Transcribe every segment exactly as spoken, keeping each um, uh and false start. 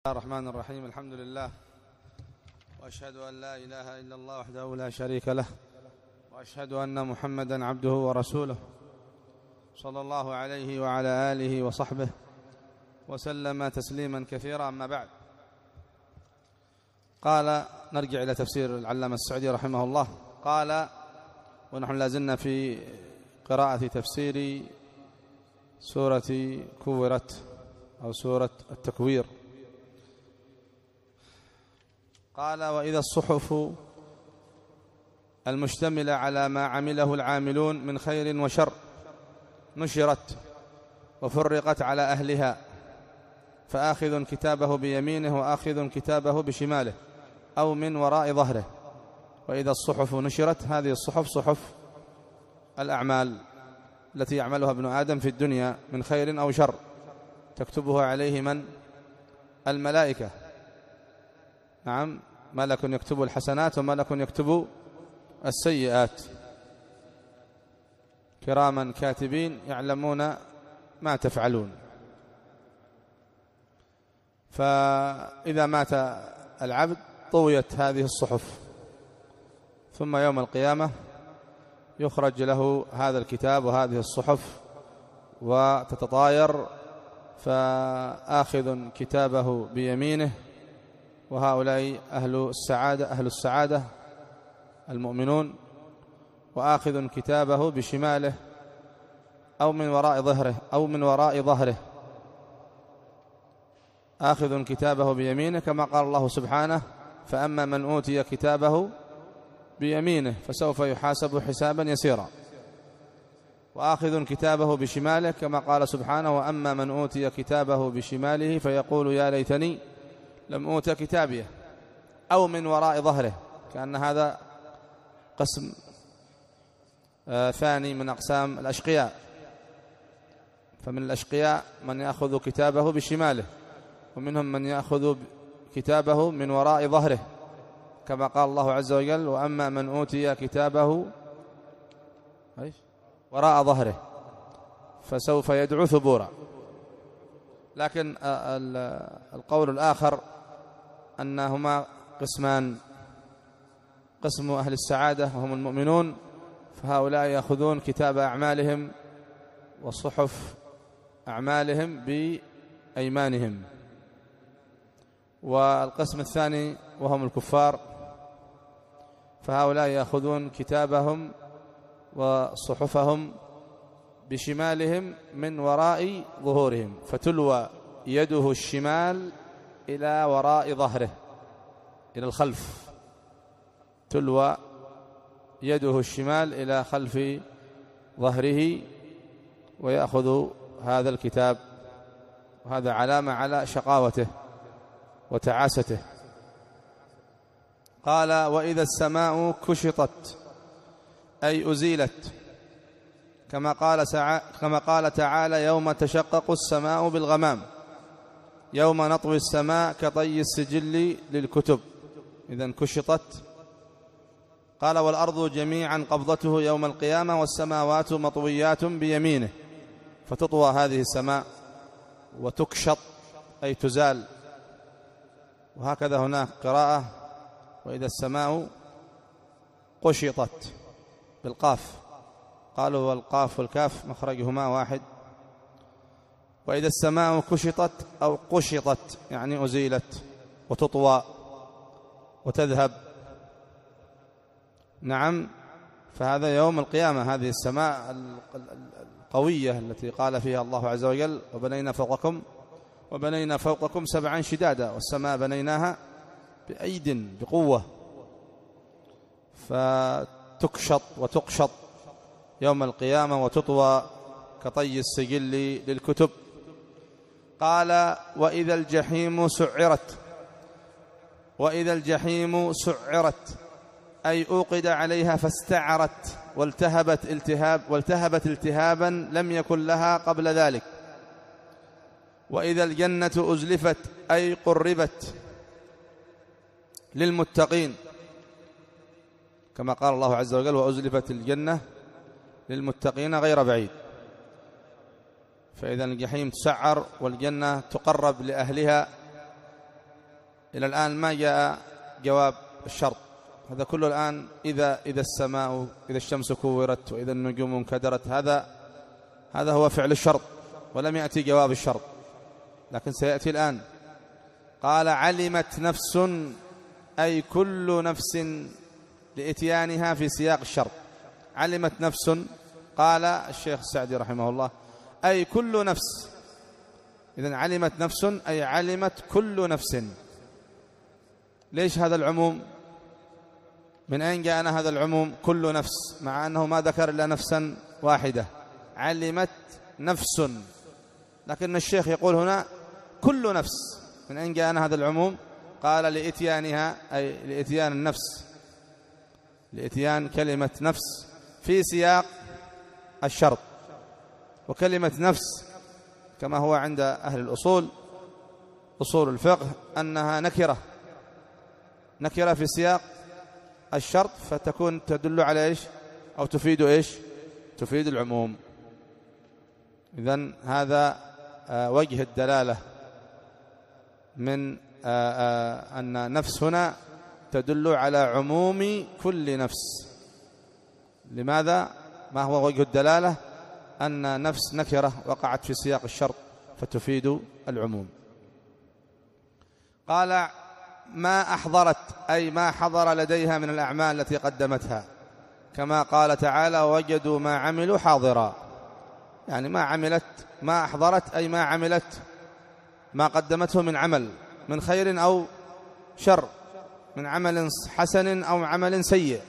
الرحمن الرحيم. الحمد لله، وأشهد أن لا إله إلا الله وحده لا شريك له، وأشهد أن محمدًا عبده ورسوله صلى الله عليه وعلى آله وصحبه وسلم تسليمًا كثيرًا. أما بعد، قال نرجع إلى تفسير العلامة السعدي رحمه الله. قال ونحن لازلنا في قراءة تفسير سورة كورت أو سورة التكوير. قال: وإذا الصحف المشتملة على ما عمله العاملون من خير وشر نشرت وفرقت على أهلها، فآخذ كتابه بيمينه وآخذ كتابه بشماله أو من وراء ظهره. وإذا الصحف نشرت، هذه الصحف صحف الأعمال التي يعملها ابن آدم في الدنيا من خير أو شر، تكتبها عليه من؟ الملائكة. نعم، ملك يكتب الحسنات وملك يكتب السيئات، كراما كاتبين يعلمون ما تفعلون. فإذا مات العبد طويت هذه الصحف، ثم يوم القيامة يخرج له هذا الكتاب وهذه الصحف وتتطاير، فآخذ كتابه بيمينه، وهؤلاء أهل السعادة أهل السعادة المؤمنون، وآخذ كتابه بشماله أو من وراء ظهره أو من وراء ظهره آخذ كتابه بيمينه، كما قال الله سبحانه: فأما من أوتي كتابه بيمينه فسوف يحاسب حسابا يسيرا. وآخذ كتابه بشماله، كما قال سبحانه: وأما من أوتي كتابه بشماله فيقول يا ليتني لم أوت كتابيه، أو من وراء ظهره، كأن هذا قسم آه ثاني من أقسام الأشقياء. فمن الأشقياء من يأخذ كتابه بشماله، ومنهم من يأخذ كتابه من وراء ظهره، كما قال الله عز وجل: وأما من أوتي كتابه وراء ظهره فسوف يدعو ثبورا. لكن القول الآخر أنهما قسمان: قسم أهل السعادة وهم المؤمنون، فهؤلاء يأخذون كتاب أعمالهم وصحف أعمالهم بأيمانهم. والقسم الثاني وهم الكفار، فهؤلاء يأخذون كتابهم وصحفهم بشمالهم من وراء ظهورهم، فتلوى يده الشمال إلى وراء ظهره، إلى الخلف، تلوى يده الشمال إلى خلف ظهره ويأخذ هذا الكتاب، وهذا علامة على شقاوته وتعاسته. قال: وإذا السماء كشطت أي أزيلت، كما قال كما قال تعالى: يوم تشقق السماء بالغمام، يوم نطوي السماء كطي السجل للكتب. إذن كشطت. قال: والأرض جميعا قبضته يوم القيامة والسماوات مطويات بيمينه، فتطوى هذه السماء وتكشط أي تزال. وهكذا هناك قراءة: وإذا السماء قشطت بالقاف، قالوا والقاف والكاف مخرجهما واحد. وإذا السماء كشطت أو قشطت يعني أزيلت وتطوى وتذهب. نعم، فهذا يوم القيامة، هذه السماء القوية التي قال فيها الله عز وجل: وبنينا فوقكم وبنينا فوقكم سبعا شدادا، والسماء بنيناها بأيد بقوة، فتكشط وتقشط يوم القيامة وتطوى كطي السجل للكتب. قال: وإذا الجحيم سعرت، وإذا الجحيم سعرت أي أوقد عليها فاستعرت والتهبت التهاب والتهبت التهابا لم يكن لها قبل ذلك. وإذا الجنة أزلفت أي قربت للمتقين، كما قال الله عز وجل: وأزلفت الجنة للمتقين غير بعيد. فإذا الجحيم تسعر والجنة تقرب لأهلها إلى الآن ما جاء جواب الشرط. هذا كله الآن إذا إذا السماء إذا الشمس كورت وإذا النجوم انكدرت، هذا هذا هو فعل الشرط، ولم يأتي جواب الشرط، لكن سيأتي الآن. قال علمت نفس أي كل نفس لإتيانها في سياق الشرط. علمت نفس، قال الشيخ السعدي رحمه الله أي كل نفس. إذن علمت نفس أي علمت كل نفس. ليش هذا العموم؟ من أين جاءنا هذا العموم كل نفس مع أنه ما ذكر إلا نفسا واحدة؟ علمت نفس، لكن الشيخ يقول هنا كل نفس. من أين جاءنا هذا العموم؟ قال لإتيانها أي لإتيان النفس، لإتيان كلمة نفس في سياق الشرط. وكلمة نفس كما هو عند أهل الأصول أصول الفقه أنها نكرة نكرة في سياق الشرط، فتكون تدل على إيش أو تفيد إيش تفيد العموم. إذن هذا وجه الدلالة من أن نفس هنا تدل على عموم كل نفس. لماذا؟ ما هو وجه الدلالة؟ أن نفس نكرة وقعت في سياق الشرط فتفيد العموم. قال ما أحضرت أي ما حضر لديها من الأعمال التي قدمتها، كما قال تعالى وجدوا ما عملوا حاضرا. يعني ما عملت ما أحضرت أي ما عملت ما قدمته من عمل من خير أو شر، من عمل حسن أو عمل سيء،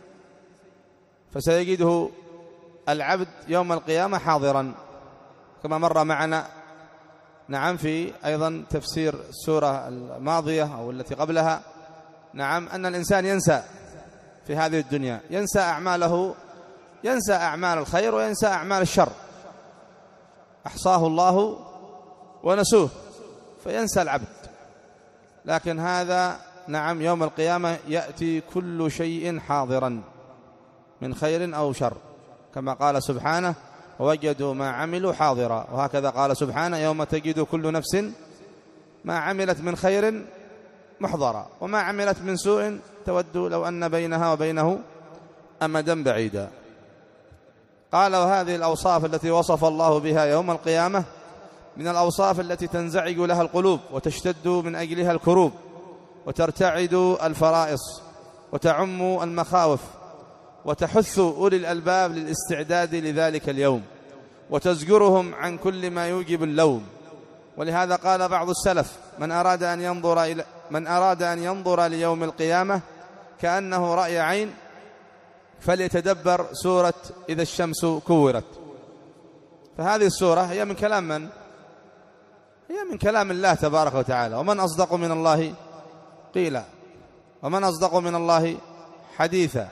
فسيجده العبد يوم القيامة حاضرا، كما مر معنا نعم في أيضا تفسير السورة الماضية أو التي قبلها. نعم أن الإنسان ينسى في هذه الدنيا، ينسى أعماله، ينسى أعمال الخير وينسى أعمال الشر، أحصاه الله ونسوه، فينسى العبد. لكن هذا نعم يوم القيامة يأتي كل شيء حاضرا من خير أو شر، كما قال سبحانه ووجدوا ما عملوا حاضرا. وهكذا قال سبحانه يوم تجد كل نفس ما عملت من خير محضرا وما عملت من سوء تود لو أن بينها وبينه أمدا بعيدا. قال وهذه الأوصاف التي وصف الله بها يوم القيامة من الأوصاف التي تنزعج لها القلوب وتشتد من أجلها الكروب وترتعد الفرائص وتعم المخاوف وتحث أولي الألباب للاستعداد لذلك اليوم وتزجرهم عن كل ما يوجب اللوم. ولهذا قال بعض السلف من أراد أن ينظر إلى من أراد أن ينظر ليوم القيامة كأنه رأي عين فليتدبر سورة إذا الشمس كورت. فهذه السورة هي من كلام من؟ هي من كلام الله تبارك وتعالى. ومن أصدق من الله قيلا ومن أصدق من الله حديثا.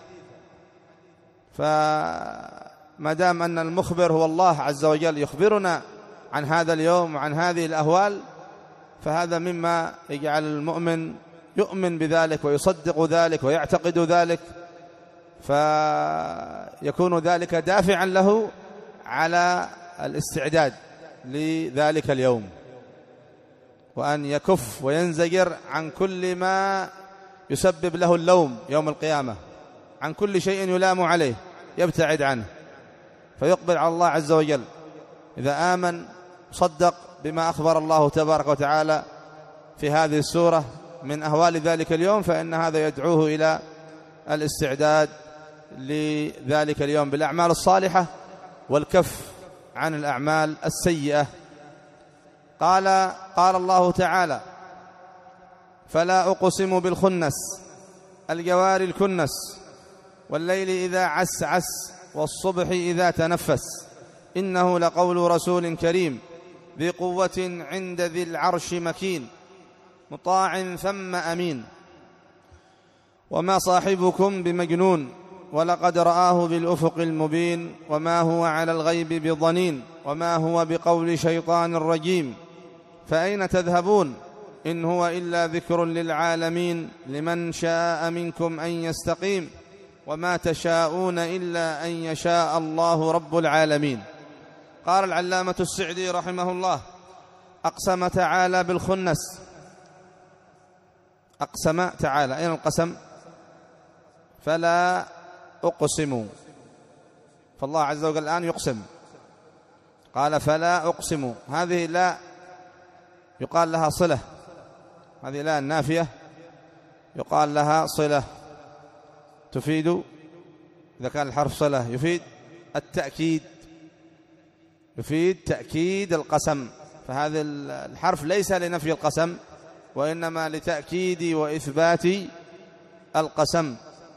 فما دام أن المخبر هو الله عز وجل يخبرنا عن هذا اليوم وعن هذه الأهوال، فهذا مما يجعل المؤمن يؤمن بذلك ويصدق ذلك ويعتقد ذلك، فيكون ذلك دافعا له على الاستعداد لذلك اليوم، وأن يكف وينزجر عن كل ما يسبب له اللوم يوم القيامة، عن كل شيء يلام عليه يبتعد عنه، فيقبل على الله عز وجل. إذا آمن صدق بما أخبر الله تبارك وتعالى في هذه السورة من أهوال ذلك اليوم، فإن هذا يدعوه إلى الاستعداد لذلك اليوم بالأعمال الصالحة والكف عن الأعمال السيئة. قال قال الله تعالى فلا أقسم بالخنس الجوار الكنس والليل إذا عسعس والصبح إذا تنفس إنه لقول رسول كريم ذي قوة عند ذي العرش مكين مطاع ثم أمين وما صاحبكم بمجنون ولقد رآه بالأفق المبين وما هو على الغيب بضنين وما هو بقول شيطان رجيم فأين تذهبون إن هو إلا ذكر للعالمين لمن شاء منكم أن يستقيم وما تشاءون إلا أن يشاء الله رب العالمين. قال العلامة السعدي رحمه الله أقسم تعالى بالخنس أقسم تعالى، أين القسم؟ فلا أقسم، فالله عز وجل الآن يقسم، قال فلا أقسم. هذه لا يقال لها صلة، هذه لا النافية يقال لها صلة، تفيد إذا كان الحرف صلة يفيد التأكيد، يفيد تأكيد القسم. فهذا الحرف ليس لنفي القسم وإنما لتأكيد وإثبات القسم،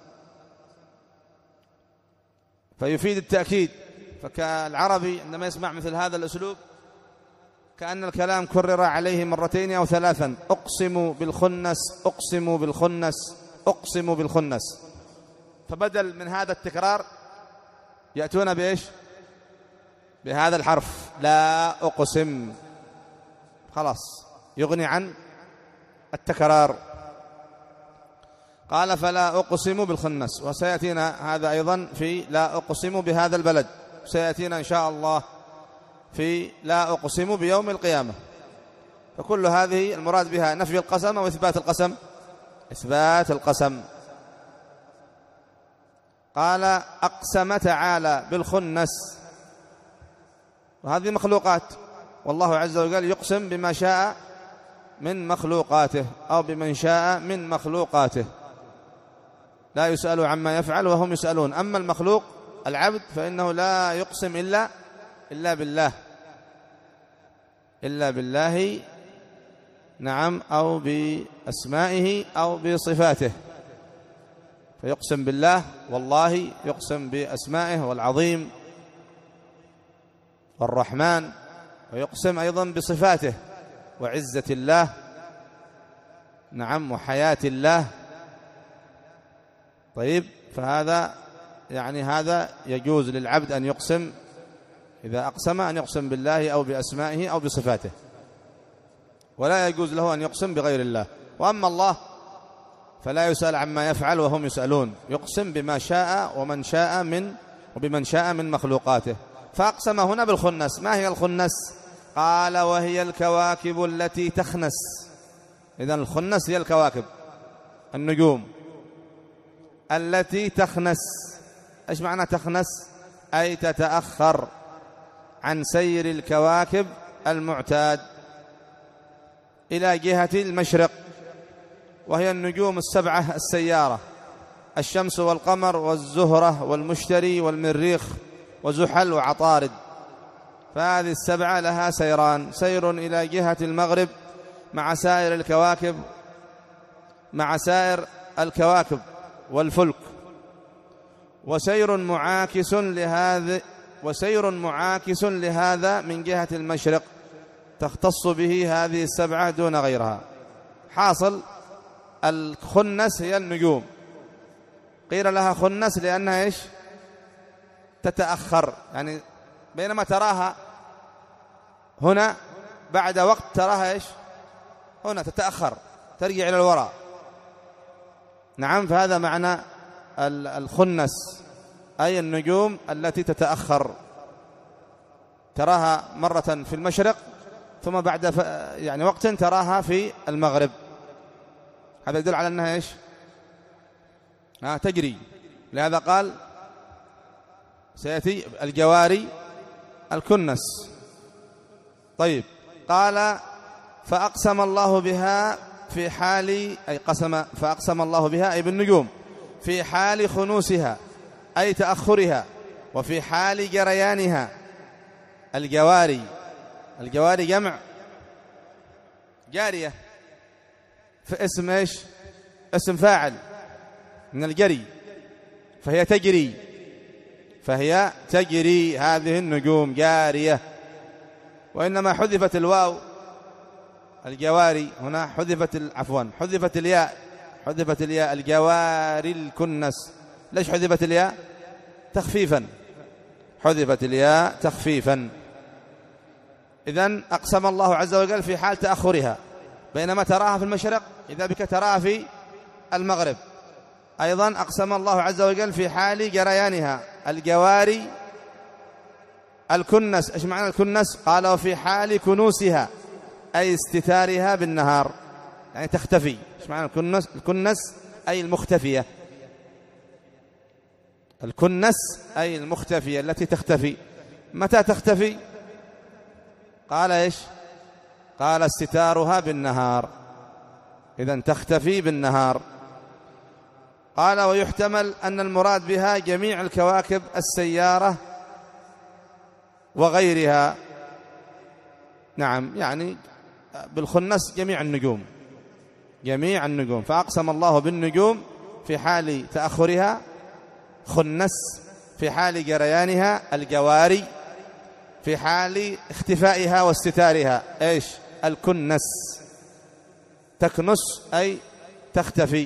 فيفيد التأكيد. فكالعربي عندما يسمع مثل هذا الأسلوب كأن الكلام كرر عليه مرتين أو ثلاثا: أقسم بالخنس، أقسم بالخنس، أقسم بالخنس. فبدل من هذا التكرار يأتون بإيش؟ بهذا الحرف لا أقسم، خلاص يغني عن التكرار. قال فلا أقسم بالخنس، وسيأتينا هذا أيضا في لا أقسم بهذا البلد، سيأتينا إن شاء الله في لا أقسم بيوم القيامة. فكل هذه المراد بها نفي القسم أو إثبات القسم؟ إثبات القسم. قال أقسم تعالى بالخنس، وهذه مخلوقات، والله عز وجل يقسم بما شاء من مخلوقاته أو بمن شاء من مخلوقاته، لا يسأل عما يفعل وهم يسألون. أما المخلوق العبد فإنه لا يقسم إلا إلا بالله، إلا بالله، نعم، أو بأسمائه أو بصفاته، فيقسم بالله، والله يقسم بأسمائه والعظيم والرحمن، ويقسم أيضا بصفاته وعزة الله، نعم، وحياة الله. طيب، فهذا يعني هذا يجوز للعبد أن يقسم، إذا أقسم أن يقسم بالله أو بأسمائه أو بصفاته، ولا يجوز له أن يقسم بغير الله. وأما الله فلا يسأل عما يفعل وهم يسألون، يقسم بما شاء ومن شاء من وبمن شاء من مخلوقاته. فأقسم هنا بالخنس. ما هي الخنس؟ قال وهي الكواكب التي تخنس. إذن الخنس هي الكواكب، النجوم التي تخنس. إيش معنى تخنس؟ أي تتأخر عن سير الكواكب المعتاد إلى جهة المشرق، وهي النجوم السبعة السيارة: الشمس والقمر والزهرة والمشتري والمريخ وزحل وعطارد. فهذه السبعة لها سيران: سير إلى جهة المغرب مع سائر الكواكب مع سائر الكواكب والفلك، وسير معاكس لهذا وسير معاكس لهذا من جهة المشرق، تختص به هذه السبعة دون غيرها. حاصل الخنس هي النجوم. قيل لها خنس لأنها إيش؟ تتأخر، يعني بينما تراها هنا بعد وقت تراها إيش؟ هنا تتأخر، ترجع إلى الوراء. نعم، فهذا معنى الخنس، أي النجوم التي تتأخر، تراها مرة في المشرق ثم بعد ف... يعني وقت تراها في المغرب. هذا يدل على أنها إيش؟ آه تجري. لهذا قال سيأتي الجواري الكنس. طيب، قال فأقسم الله بها في حال، أي قسم فأقسم الله بها أي بالنجوم، في حال خنوسها أي تأخرها، وفي حال جريانها. الجواري، الجواري جمع جارية، في اسم إيش؟ اسم فاعل من الجري، فهي تجري، فهي تجري هذه النجوم جارية. وإنما حذفت الواو، الجواري هنا حذفت عفوا حذفت الياء حذفت الياء الجواري الكنس. ليش حذفت الياء؟ تخفيفا، حذفت الياء تخفيفا. إذن أقسم الله عز وجل في حال تأخرها، بينما تراها في المشرق إذا بك تراها في المغرب. أيضا أقسم الله عز وجل في حال جريانها، الجواري الكنس. إيش معنى الكنس؟ قال وفي حال كنوسها أي استتارها بالنهار. يعني تختفي. إيش معنى الكنس؟ الكنس أي المختفية، الكنس أي المختفية التي تختفي. متى تختفي؟ قال إيش؟ قال استتارها بالنهار، إذن تختفي بالنهار. قال ويحتمل أن المراد بها جميع الكواكب السيارة وغيرها. نعم، يعني بالخنس جميع النجوم، جميع النجوم. فأقسم الله بالنجوم في حال تأخرها خنس، في حال جريانها الجواري، في حال اختفائها واستتارها إيش؟ الكنس. تكنس أي تختفي.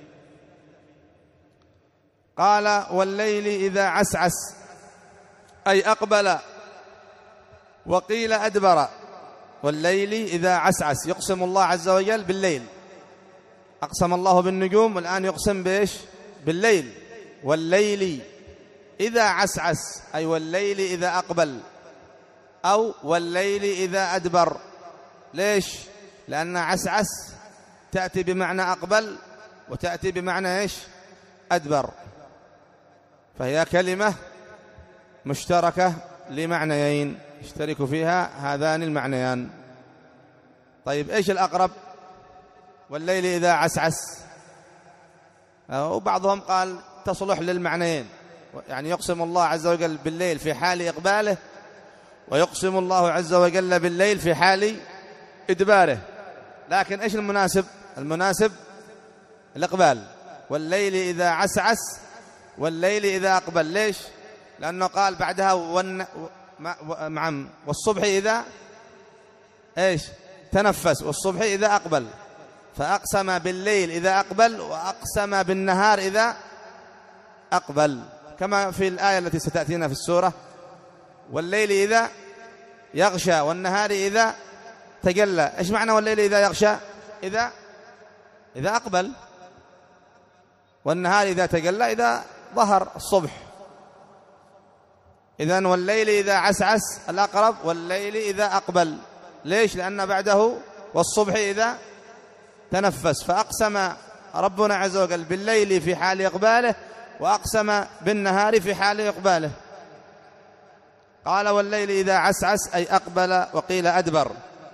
قال والليل إذا عسعس أي أقبل، وقيل أدبر. والليل إذا عسعس، يقسم الله عز وجل بالليل. أقسم الله بالنجوم والآن يقسم بإيش؟ بالليل. والليل إذا عسعس أي والليل إذا أقبل، أو والليل إذا أدبر. ليش؟ لأن عسعس تأتي بمعنى أقبل وتأتي بمعنى إيش؟ أدبر، فهي كلمة مشتركة لمعنيين يشترك فيها هذان المعنيان. طيب إيش الأقرب؟ والليل إذا عسعس، وبعضهم قال تصلح للمعنيين، يعني يقسم الله عز وجل بالليل في حال إقباله، ويقسم الله عز وجل بالليل في حال إدباره. لكن إيش المناسب؟ المناسب الإقبال. والليل إذا عسعس والليل إذا أقبل. ليش؟ لأنه قال بعدها ون... معم والصبح إذا إيش؟ تنفس، والصبح إذا أقبل. فأقسم بالليل إذا أقبل، وأقسم بالنهار إذا أقبل، كما في الآية التي ستأتينا في السورة: والليل إذا يغشى والنهار إذا تجلى. إيش معنى والليل إذا يغشى؟ إذا إذا أقبل، والنهار إذا تجلى إذا ظهر الصبح. إذن والليل إذا عسعس الأقرب، والليل إذا أقبل. ليش؟ لأن بعده والصبح إذا تنفس. فأقسم ربنا عز وجل بالليل في حال إقباله، وأقسم بالنهار في حال إقباله. قال والليل إذا عسعس أي أقبل، وقيل أدبر.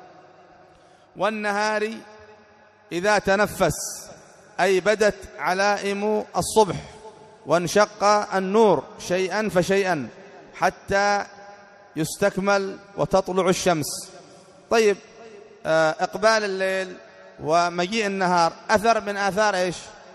والنهار إذا تنفس أي بدت علائم الصبح، وانشق النور شيئا فشيئا حتى يستكمل وتطلع الشمس. طيب، إقبال الليل ومجيء النهار أثر من آثار إيش؟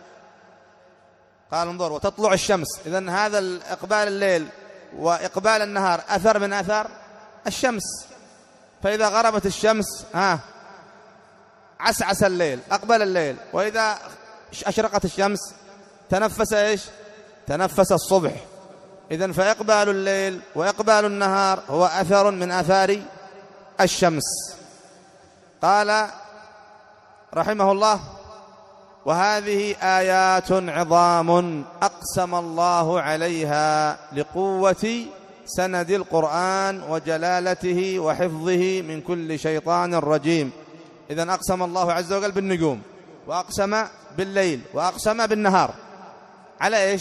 قال انظر وتطلع الشمس. إذن هذا الإقبال الليل وإقبال النهار أثر من آثار الشمس. فإذا غربت الشمس ها عسعس الليل، أقبل الليل. وإذا أشرقت الشمس تنفس إيش؟ تنفس الصبح. إذن فإقبال الليل وإقبال النهار هو أثر من آثار الشمس. قال رحمه الله: وهذه آيات عظام أقسم الله عليها لقوة سند القرآن وجلالته وحفظه من كل شيطان رجيم. إذن أقسم الله عز وجل بالنجوم، وأقسم بالليل، وأقسم بالنهار. على إيش؟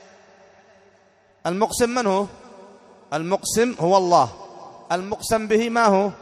المقسم من هو؟ المقسم هو الله. المقسم به ما هو؟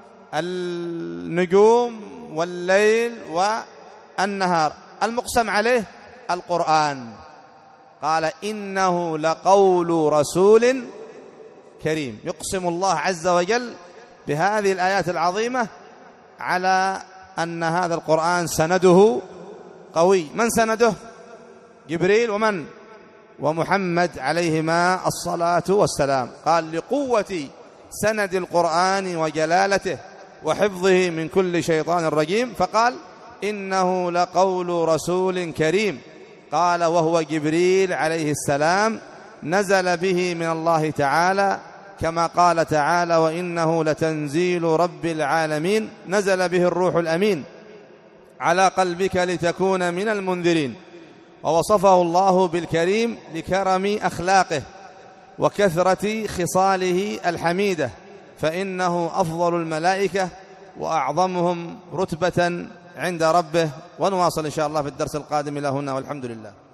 النجوم والليل والنهار. المقسم عليه القرآن. قال إنه لقول رسول كريم. يقسم الله عز وجل بهذه الآيات العظيمة على أن هذا القرآن سنده قوي. من سنده؟ جبريل ومن؟ ومحمد عليهما الصلاة والسلام. قال لقوة سند القرآن وجلالته وحفظه من كل شيطان رجيم، فقال إنه لقول رسول كريم. قال وهو جبريل عليه السلام نزل به من الله تعالى، كما قال تعالى: وإنه لتنزيل رب العالمين نزل به الروح الأمين على قلبك لتكون من المنذرين. ووصفه الله بالكريم لكرم أخلاقه وكثرة خصاله الحميدة، فإنه أفضل الملائكة وأعظمهم رتبة عند ربه. ونواصل إن شاء الله في الدرس القادم إلى هنا، والحمد لله.